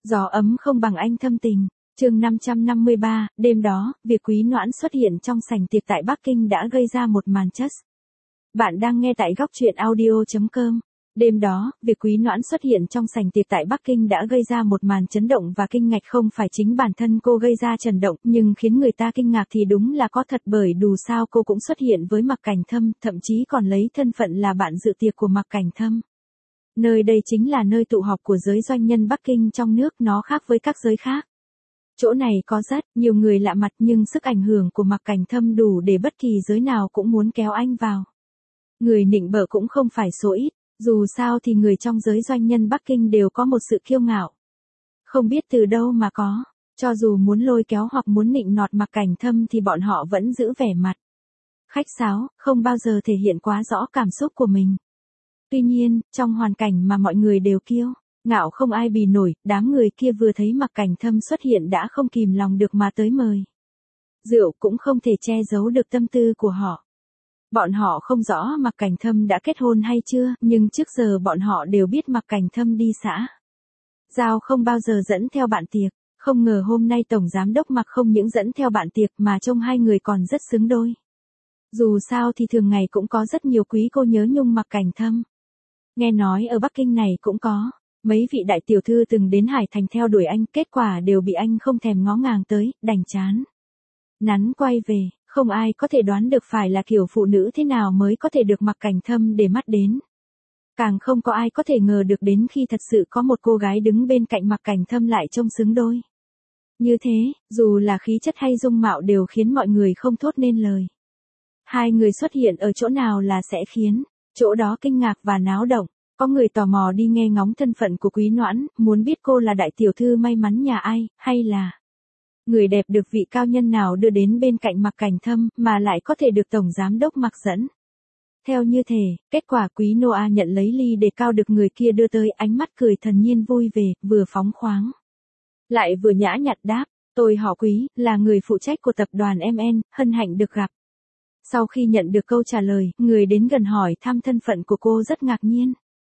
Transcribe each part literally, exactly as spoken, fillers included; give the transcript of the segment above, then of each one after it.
Gió ấm không bằng anh thâm tình. Chương năm trăm năm mươi ba, đêm đó, việc Quý Noãn xuất hiện trong sảnh tiệc tại Bắc Kinh đã gây ra một màn chớp. Bạn đang nghe tại góc truyện audio chấm com. Đêm đó, việc Quý Noãn xuất hiện trong sảnh tiệc tại Bắc Kinh đã gây ra một màn chấn động và kinh ngạc, không phải chính bản thân cô gây ra chấn động, nhưng khiến người ta kinh ngạc thì đúng là có thật, bởi dù sao cô cũng xuất hiện với Mạc Cảnh Thâm, thậm chí còn lấy thân phận là bạn dự tiệc của Mạc Cảnh Thâm. Nơi đây chính là nơi tụ họp của giới doanh nhân Bắc Kinh trong nước, nó khác với các giới khác. Chỗ này có rất nhiều người lạ mặt, nhưng sức ảnh hưởng của Mạc Cảnh Thâm đủ để bất kỳ giới nào cũng muốn kéo anh vào. Người nịnh bợ cũng không phải số ít, dù sao thì người trong giới doanh nhân Bắc Kinh đều có một sự kiêu ngạo. Không biết từ đâu mà có, cho dù muốn lôi kéo hoặc muốn nịnh nọt Mạc Cảnh Thâm thì bọn họ vẫn giữ vẻ mặt khách sáo, không bao giờ thể hiện quá rõ cảm xúc của mình. Tuy nhiên, trong hoàn cảnh mà mọi người đều kiêu ngạo không ai bì nổi, đám người kia vừa thấy Mạc Cảnh Thâm xuất hiện đã không kìm lòng được mà tới mời. Rượu cũng không thể che giấu được tâm tư của họ. Bọn họ không rõ Mạc Cảnh Thâm đã kết hôn hay chưa, nhưng trước giờ bọn họ đều biết Mạc Cảnh Thâm đi xã giao không bao giờ dẫn theo bạn tiệc. Không ngờ hôm nay Tổng Giám đốc Mạc không những dẫn theo bạn tiệc mà trông hai người còn rất xứng đôi. Dù sao thì thường ngày cũng có rất nhiều quý cô nhớ nhung Mạc Cảnh Thâm. Nghe nói ở Bắc Kinh này cũng có mấy vị đại tiểu thư từng đến Hải Thành theo đuổi anh, kết quả đều bị anh không thèm ngó ngàng tới, đành chán nắn quay về. Không ai có thể đoán được phải là kiểu phụ nữ thế nào mới có thể được Mạc Cảnh Thâm để mắt đến. Càng không có ai có thể ngờ được đến khi thật sự có một cô gái đứng bên cạnh Mạc Cảnh Thâm lại trông xứng đôi như thế, dù là khí chất hay dung mạo đều khiến mọi người không thốt nên lời. Hai người xuất hiện ở chỗ nào là sẽ khiến chỗ đó kinh ngạc và náo động. Có người tò mò đi nghe ngóng thân phận của Quý Noãn, muốn biết cô là đại tiểu thư may mắn nhà ai, hay là người đẹp được vị cao nhân nào đưa đến bên cạnh Mạc Cảnh Thâm, mà lại có thể được Tổng Giám đốc Mạc dẫn theo như thể. Kết quả Quý Noa nhận lấy ly đề cao được người kia đưa tới, ánh mắt cười thần nhiên vui vẻ, vừa phóng khoáng lại vừa nhã nhặn đáp: tôi họ Quý, là người phụ trách của tập đoàn em en, hân hạnh được gặp. Sau khi nhận được câu trả lời, người đến gần hỏi thăm thân phận của cô rất ngạc nhiên.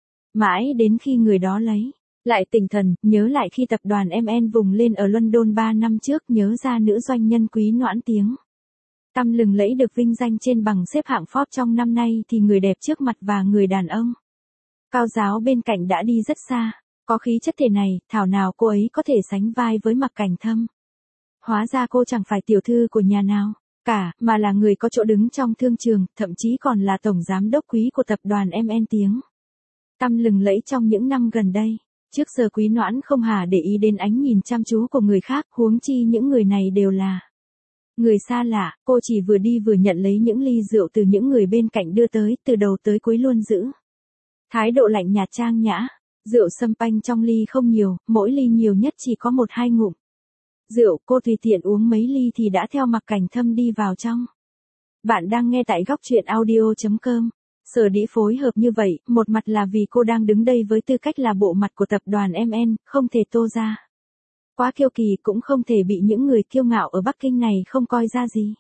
Mãi đến khi người đó lấy lại tinh thần, nhớ lại khi tập đoàn em en vùng lên ở London ba năm trước, nhớ ra nữ doanh nhân Quý Noãn tiếng tăm lừng lẫy được vinh danh trên bảng xếp hạng Forbes trong năm nay, thì người đẹp trước mặt và người đàn ông cao giáo bên cạnh đã đi rất xa. Có khí chất thể này, thảo nào cô ấy có thể sánh vai với Mạc Cảnh Thâm. Hóa ra cô chẳng phải tiểu thư của nhà nào cả, mà là người có chỗ đứng trong thương trường, thậm chí còn là tổng giám đốc quý của tập đoàn em en tiếng tăm lừng lẫy trong những năm gần đây. Trước giờ Quý Noãn không hả để ý đến ánh nhìn chăm chú của người khác, huống chi những người này đều là người xa lạ. Cô chỉ vừa đi vừa nhận lấy những ly rượu từ những người bên cạnh đưa tới, từ đầu tới cuối luôn giữ thái độ lạnh nhạt trang nhã. Rượu sâm panh trong ly không nhiều, mỗi ly nhiều nhất chỉ có một hai ngụm rượu. Cô tùy tiện uống mấy ly thì đã theo Mạc Cảnh Thâm đi vào trong. Bạn đang nghe tại góc truyện audio chấm com. Sở dĩ phối hợp như vậy, một mặt là vì cô đang đứng đây với tư cách là bộ mặt của tập đoàn em en, không thể tô ra quá kiêu kỳ, cũng không thể bị những người kiêu ngạo ở Bắc Kinh này không coi ra gì.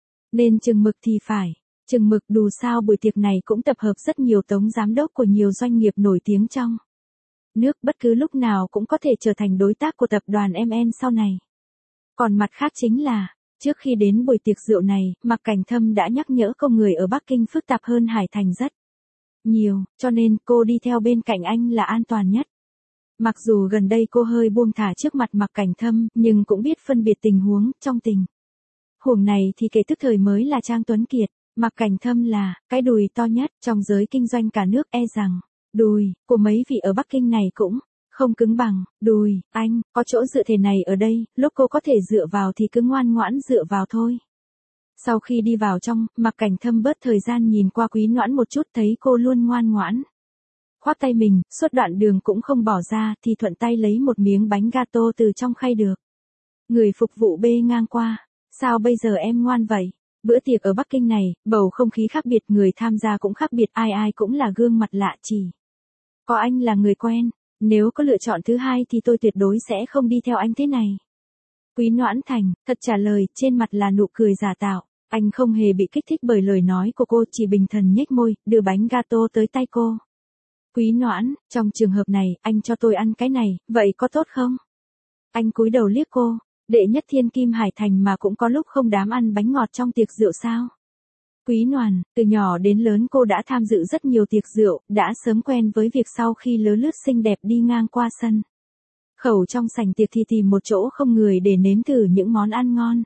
Nên chừng mực thì phải chừng mực, dù sao buổi tiệc này cũng tập hợp rất nhiều tổng giám đốc của nhiều doanh nghiệp nổi tiếng trong nước, bất cứ lúc nào cũng có thể trở thành đối tác của tập đoàn em en sau này. Còn mặt khác chính là, trước khi đến buổi tiệc rượu này, Mạc Cảnh Thâm đã nhắc nhở con người ở Bắc Kinh phức tạp hơn Hải Thành rất nhiều, cho nên cô đi theo bên cạnh anh là an toàn nhất. Mặc dù gần đây cô hơi buông thả trước mặt Mạc Cảnh Thâm, nhưng cũng biết phân biệt tình huống. Trong tình huống này thì kể tức thời mới là Trang Tuấn Kiệt, Mạc Cảnh Thâm là cái đùi to nhất trong giới kinh doanh cả nước, e rằng đùi của mấy vị ở Bắc Kinh này cũng không cứng bằng đùi anh. Có chỗ dựa thể này ở đây, lúc cô có thể dựa vào thì cứ ngoan ngoãn dựa vào thôi. Sau khi đi vào trong, Mạc Cảnh Thâm bớt thời gian nhìn qua Quý Noãn một chút, thấy cô luôn ngoan ngoãn khoác tay mình, suốt đoạn đường cũng không bỏ ra, thì thuận tay lấy một miếng bánh gato từ trong khay được người phục vụ bê ngang qua. Sao bây giờ em ngoan vậy? Bữa tiệc ở Bắc Kinh này, bầu không khí khác biệt, người tham gia cũng khác biệt, ai ai cũng là gương mặt lạ, chỉ có anh là người quen. Nếu có lựa chọn thứ hai thì tôi tuyệt đối sẽ không đi theo anh thế này. Quý Noãn thành thật trả lời, trên mặt là nụ cười giả tạo. Anh không hề bị kích thích bởi lời nói của cô, chỉ bình thản nhếch môi, đưa bánh gato tới tay cô. Quý Noãn, trong trường hợp này, anh cho tôi ăn cái này, vậy có tốt không? Anh cúi đầu liếc cô, đệ nhất thiên kim Hải Thành mà cũng có lúc không đám ăn bánh ngọt trong tiệc rượu sao? Quý Noàn, từ nhỏ đến lớn cô đã tham dự rất nhiều tiệc rượu, đã sớm quen với việc sau khi lớ lướt xinh đẹp đi ngang qua sân khẩu trong sảnh tiệc thì tìm một chỗ không người để nếm thử những món ăn ngon.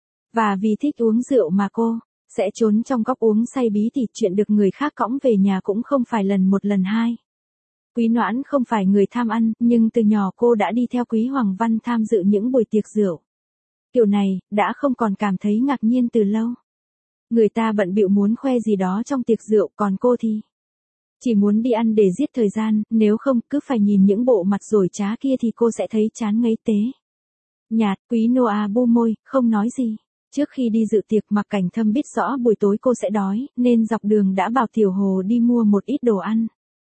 Và vì thích uống rượu mà cô sẽ trốn trong góc uống say bí tỉ, chuyện được người khác cõng về nhà cũng không phải lần một lần hai. Quý Noãn không phải người tham ăn, nhưng từ nhỏ cô đã đi theo Quý Hoàng Văn tham dự những buổi tiệc rượu. Kiểu này, đã không còn cảm thấy ngạc nhiên từ lâu. Người ta bận bịu muốn khoe gì đó trong tiệc rượu, còn cô thì chỉ muốn đi ăn để giết thời gian, nếu không cứ phải nhìn những bộ mặt dối trá kia thì cô sẽ thấy chán ngấy tế. Nhạt, Quý Noa bu môi, không nói gì. Trước khi đi dự tiệc, Mạc Cảnh Thâm biết rõ buổi tối cô sẽ đói, nên dọc đường đã bảo Tiểu Hồ đi mua một ít đồ ăn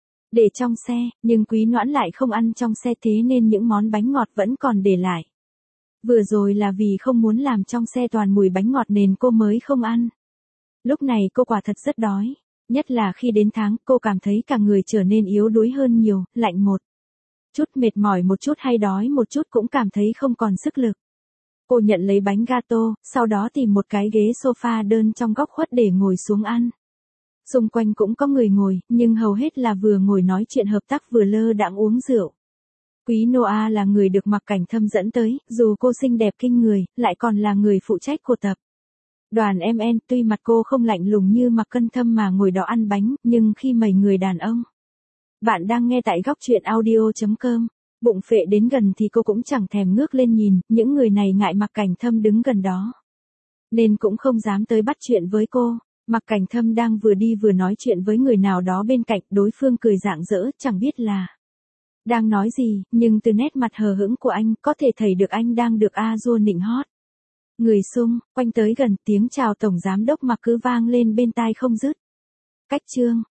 để trong xe, nhưng Quý Noãn lại không ăn trong xe, thế nên những món bánh ngọt vẫn còn để lại. Vừa rồi là vì không muốn làm trong xe toàn mùi bánh ngọt nên cô mới không ăn. Lúc này cô quả thật rất đói, nhất là khi đến tháng, cô cảm thấy cả người trở nên yếu đuối hơn nhiều, lạnh một chút, mệt mỏi một chút hay đói một chút cũng cảm thấy không còn sức lực. Cô nhận lấy bánh gato, sau đó tìm một cái ghế sofa đơn trong góc khuất để ngồi xuống ăn. Xung quanh cũng có người ngồi, nhưng hầu hết là vừa ngồi nói chuyện hợp tác vừa lơ đãng uống rượu. Quý Noa là người được Mạc Cảnh Thâm dẫn tới, dù cô xinh đẹp kinh người, lại còn là người phụ trách của tập đoàn em en, tuy mặt cô không lạnh lùng như Mạc Cân Thâm mà ngồi đó ăn bánh, nhưng khi mấy người đàn ông. Bạn đang nghe tại góc truyện audio chấm com. Bụng phệ đến gần thì cô cũng chẳng thèm ngước lên nhìn, những người này ngại Mạc Cảnh Thâm đứng gần đó, nên cũng không dám tới bắt chuyện với cô. Mạc Cảnh Thâm đang vừa đi vừa nói chuyện với người nào đó bên cạnh, đối phương cười rạng rỡ, chẳng biết là đang nói gì, nhưng từ nét mặt hờ hững của anh, có thể thấy được anh đang được a dua nịnh hót. Người xung quanh tới gần, tiếng chào tổng giám đốc Mạc cứ vang lên bên tai không dứt. Cách chương